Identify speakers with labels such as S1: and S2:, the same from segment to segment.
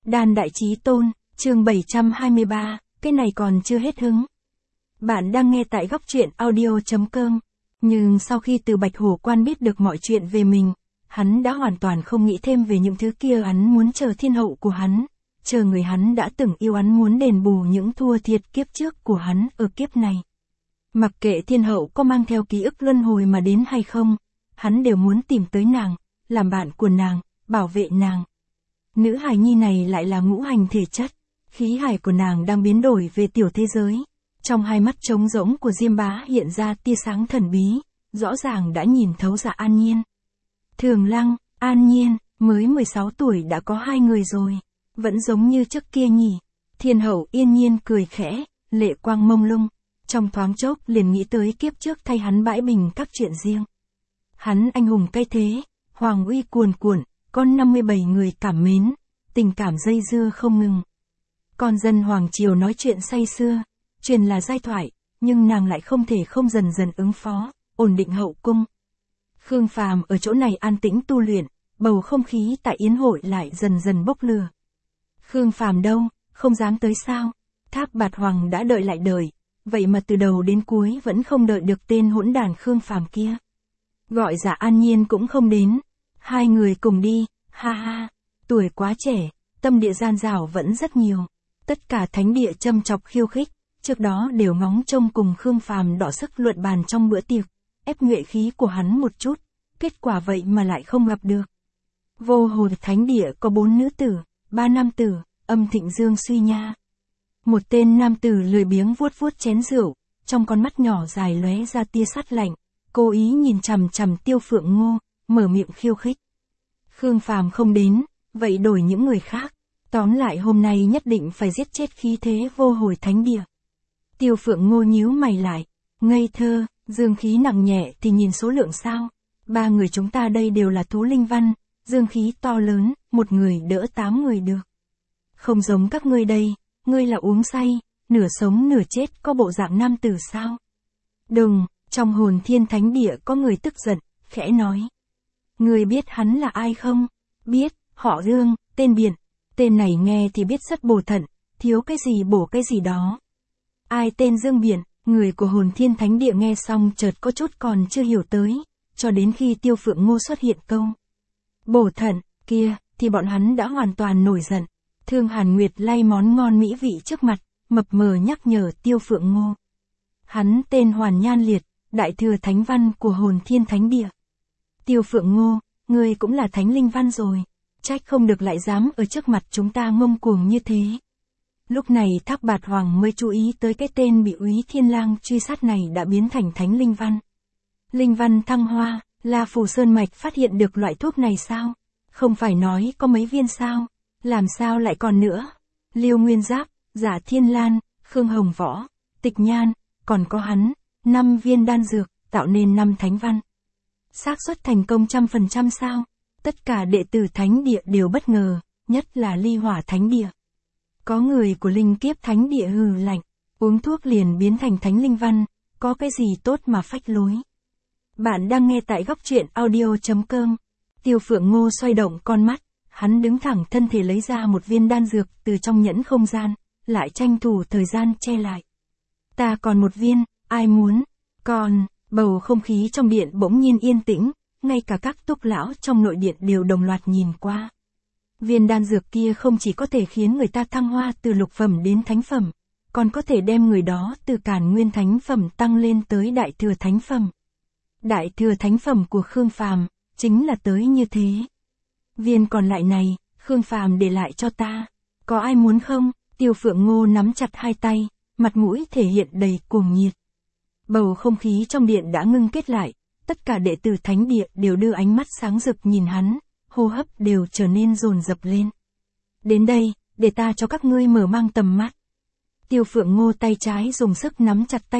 S1: Đan Đại Chí Tôn, chương 723, cái này còn chưa hết hứng. Bạn đang nghe tại góc truyện audio.com. Nhưng sau khi từ Bạch Hổ Quan biết được mọi chuyện về mình, hắn đã hoàn toàn không nghĩ thêm về những thứ kia. Hắn muốn chờ thiên hậu của hắn, chờ người hắn đã từng yêu. Hắn muốn đền bù những thua thiệt kiếp trước của hắn ở kiếp này. Mặc kệ thiên hậu có mang theo ký ức luân hồi mà đến hay không, hắn đều muốn tìm tới nàng, làm bạn của nàng, bảo vệ nàng. Nữ hài nhi này lại là ngũ hành thể chất, khí hải của nàng đang biến đổi về tiểu thế giới. Trong hai mắt trống rỗng của Diêm Bá hiện ra tia sáng thần bí, rõ ràng đã nhìn thấu ra An Nhiên. Thường Lăng, An Nhiên, mới 16 tuổi đã có hai người rồi, vẫn giống như trước kia nhỉ. Thiên hậu yên nhiên cười khẽ, lệ quang mông lung, trong thoáng chốc liền nghĩ tới kiếp trước thay hắn bãi bình các chuyện riêng. Hắn anh hùng cay thế, hoàng uy cuồn cuộn, con 57 người cảm mến, tình cảm dây dưa không ngừng. Con dân hoàng triều nói chuyện say sưa, truyền là giai thoại, nhưng nàng lại không thể không dần dần ứng phó, ổn định hậu cung. Khương Phàm ở chỗ này an tĩnh tu luyện, bầu không khí tại yến hội lại dần dần bốc lửa. Khương Phàm đâu, không dám tới sao? Tháp Bạt Hoàng đã đợi lại đợi, vậy mà từ đầu đến cuối vẫn không đợi được tên hỗn đàn Khương Phàm kia. Gọi giả An Nhiên cũng không đến, hai người cùng đi, ha ha, tuổi quá trẻ, tâm địa gian dảo vẫn rất nhiều. Tất cả thánh địa châm chọc khiêu khích, trước đó đều ngóng trông cùng Khương Phàm đọ sức luận bàn trong bữa tiệc, ép nhuệ khí của hắn một chút, kết quả vậy mà lại không gặp được. Vô Hồn thánh địa có 4 nữ tử, 3 nam tử, Âm Thịnh Dương Suy Nha. Một tên nam tử lười biếng vuốt vuốt chén rượu, trong con mắt nhỏ dài lóe ra tia sắt lạnh, cố ý nhìn chằm chằm Tiêu Phượng Ngô, mở miệng khiêu khích. Khương Phàm không đến, vậy đổi những người khác, tóm lại hôm nay nhất định phải giết chết khí thế Vô Hồi thánh địa. Tiêu Phượng Ngô nhíu mày lại, ngây thơ, dương khí nặng nhẹ thì nhìn số lượng sao? 3 người chúng ta đây đều là thú linh văn, dương khí to lớn, một người đỡ 8 người được. Không giống các ngươi đây, ngươi là uống say, nửa sống nửa chết, có bộ dạng nam tử sao? Đừng, trong Hồn Thiên thánh địa có người tức giận, khẽ nói. Ngươi biết hắn là ai không? Biết, họ Dương, tên Biện. Tên này nghe thì biết rất bổ thận, thiếu cái gì bổ cái gì đó. Ai tên Dương Biện? Người của Hồn Thiên thánh địa nghe xong chợt có chút còn chưa hiểu tới, cho đến khi Tiêu Phượng Ngô xuất hiện câu bổ thận kia, thì bọn hắn đã hoàn toàn nổi giận. Thương Hàn Nguyệt lay món ngon mỹ vị trước mặt, mập mờ nhắc nhở Tiêu Phượng Ngô. Hắn tên Hoàn Nhan Liệt, đại thừa thánh văn của Hồn Thiên thánh địa. Tiêu Phượng Ngô, ngươi cũng là thánh linh văn rồi, trách không được lại dám ở trước mặt chúng ta ngông cuồng như thế. Lúc này Tháp Bạt Hoàng mới chú ý tới cái tên bị Úy Thiên Lang truy sát này đã biến thành thánh linh văn. Linh văn thăng hoa, La Phù Sơn Mạch phát hiện được loại thuốc này sao? Không phải nói có mấy viên sao? Làm sao lại còn nữa? Liêu Nguyên Giáp, Giả Thiên Lan, Khương Hồng Võ, Tịch Nhan, còn có hắn, 5 viên đan dược, tạo nên 5 thánh văn. Xác suất thành công 100% sao? Tất cả đệ tử thánh địa đều bất ngờ, nhất là Ly Hỏa thánh địa. Có người của Linh Kiếp thánh địa hừ lạnh, uống thuốc liền biến thành thánh linh văn, có cái gì tốt mà phách lối. Bạn đang nghe tại góc truyện audio.com. Tiêu Phượng Ngô xoay động con mắt, hắn đứng thẳng thân thể lấy ra một viên đan dược từ trong nhẫn không gian, lại tranh thủ thời gian che lại. Ta còn một viên, ai muốn? Còn, bầu không khí trong điện bỗng nhiên yên tĩnh, ngay cả các túc lão trong nội điện đều đồng loạt nhìn qua. Viên đan dược kia không chỉ có thể khiến người ta thăng hoa từ lục phẩm đến thánh phẩm, còn có thể đem người đó từ Càn Nguyên thánh phẩm tăng lên tới đại thừa thánh phẩm. Đại thừa thánh phẩm của Khương Phàm chính là tới như thế. Viên còn lại này, Khương Phàm để lại cho ta, có ai muốn không? Tiêu Phượng Ngô nắm chặt hai tay, mặt mũi thể hiện đầy cuồng nhiệt. Bầu không khí trong điện đã ngưng kết lại, tất cả đệ tử thánh địa đều đưa ánh mắt sáng rực nhìn hắn, hô hấp đều trở nên dồn dập lên. Đến đây, để ta cho các ngươi mở mang tầm mắt. Tiêu Phượng Ngô tay trái dùng sức nắm chặt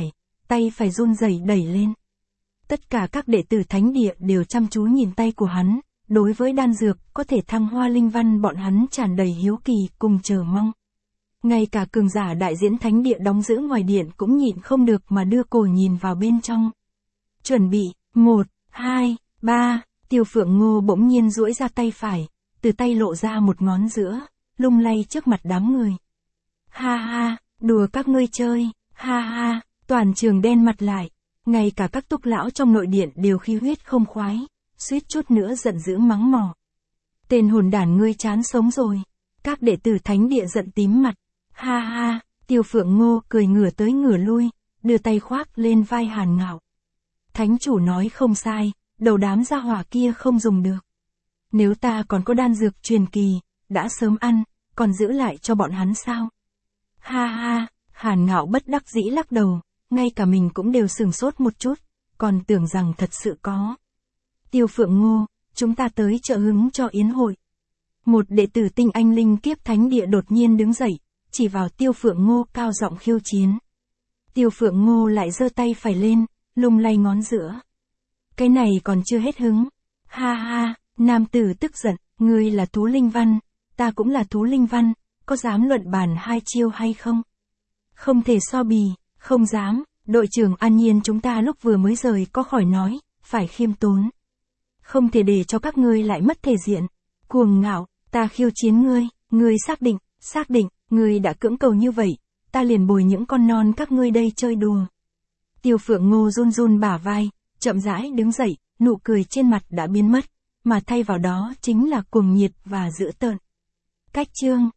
S1: tay phải run rẩy đẩy lên. Tất cả các đệ tử thánh địa đều chăm chú nhìn tay của hắn, đối với đan dược có thể thăng hoa linh văn bọn hắn tràn đầy hiếu kỳ cùng chờ mong. Ngay cả cường giả đại diễn thánh địa đóng giữ ngoài điện cũng nhịn không được mà đưa cổ nhìn vào bên trong. Chuẩn bị, 1, 2, 3, Tiêu Phượng Ngô bỗng nhiên duỗi ra tay phải, từ tay lộ ra một ngón giữa, lung lay trước mặt đám người. Ha ha, đùa các ngươi chơi, ha ha, toàn trường đen mặt lại. Ngay cả các túc lão trong nội điện đều khí huyết không khoái, suýt chút nữa giận dữ mắng mỏ. Tên hồn đản ngươi chán sống rồi. Các đệ tử thánh địa giận tím mặt. Ha ha, Tiêu Phượng Ngô cười ngửa tới ngửa lui, đưa tay khoác lên vai Hàn Ngạo. Thánh chủ nói không sai, đầu đám gia hỏa kia không dùng được. Nếu ta còn có đan dược truyền kỳ, đã sớm ăn, còn giữ lại cho bọn hắn sao? Ha ha, Hàn Ngạo bất đắc dĩ lắc đầu, ngay cả mình cũng đều sửng sốt một chút, còn tưởng rằng thật sự có. Tiêu Phượng Ngô, chúng ta tới trợ hứng cho yến hội. Một đệ tử tinh anh linh kiếp thánh địa đột nhiên đứng dậy, chỉ vào Tiêu Phượng Ngô cao giọng khiêu chiến. Tiêu Phượng Ngô lại giơ tay phải lên, lung lay ngón giữa. Cái này còn chưa hết hứng. Ha ha, nam tử tức giận, ngươi là thú linh văn, ta cũng là thú linh văn, có dám luận bàn hai chiêu hay không? Không thể so bì, không dám, đội trưởng An Nhiên chúng ta lúc vừa mới rời có khỏi nói, phải khiêm tốn. Không thể để cho các ngươi lại mất thể diện. Cuồng ngạo, ta khiêu chiến ngươi xác định, ngươi đã cưỡng cầu như vậy, ta liền bồi những con non các ngươi đây chơi đùa. Tiêu Phượng Ngô run run bả vai, chậm rãi đứng dậy, nụ cười trên mặt đã biến mất, mà thay vào đó chính là cuồng nhiệt và dữ tợn. Cách chương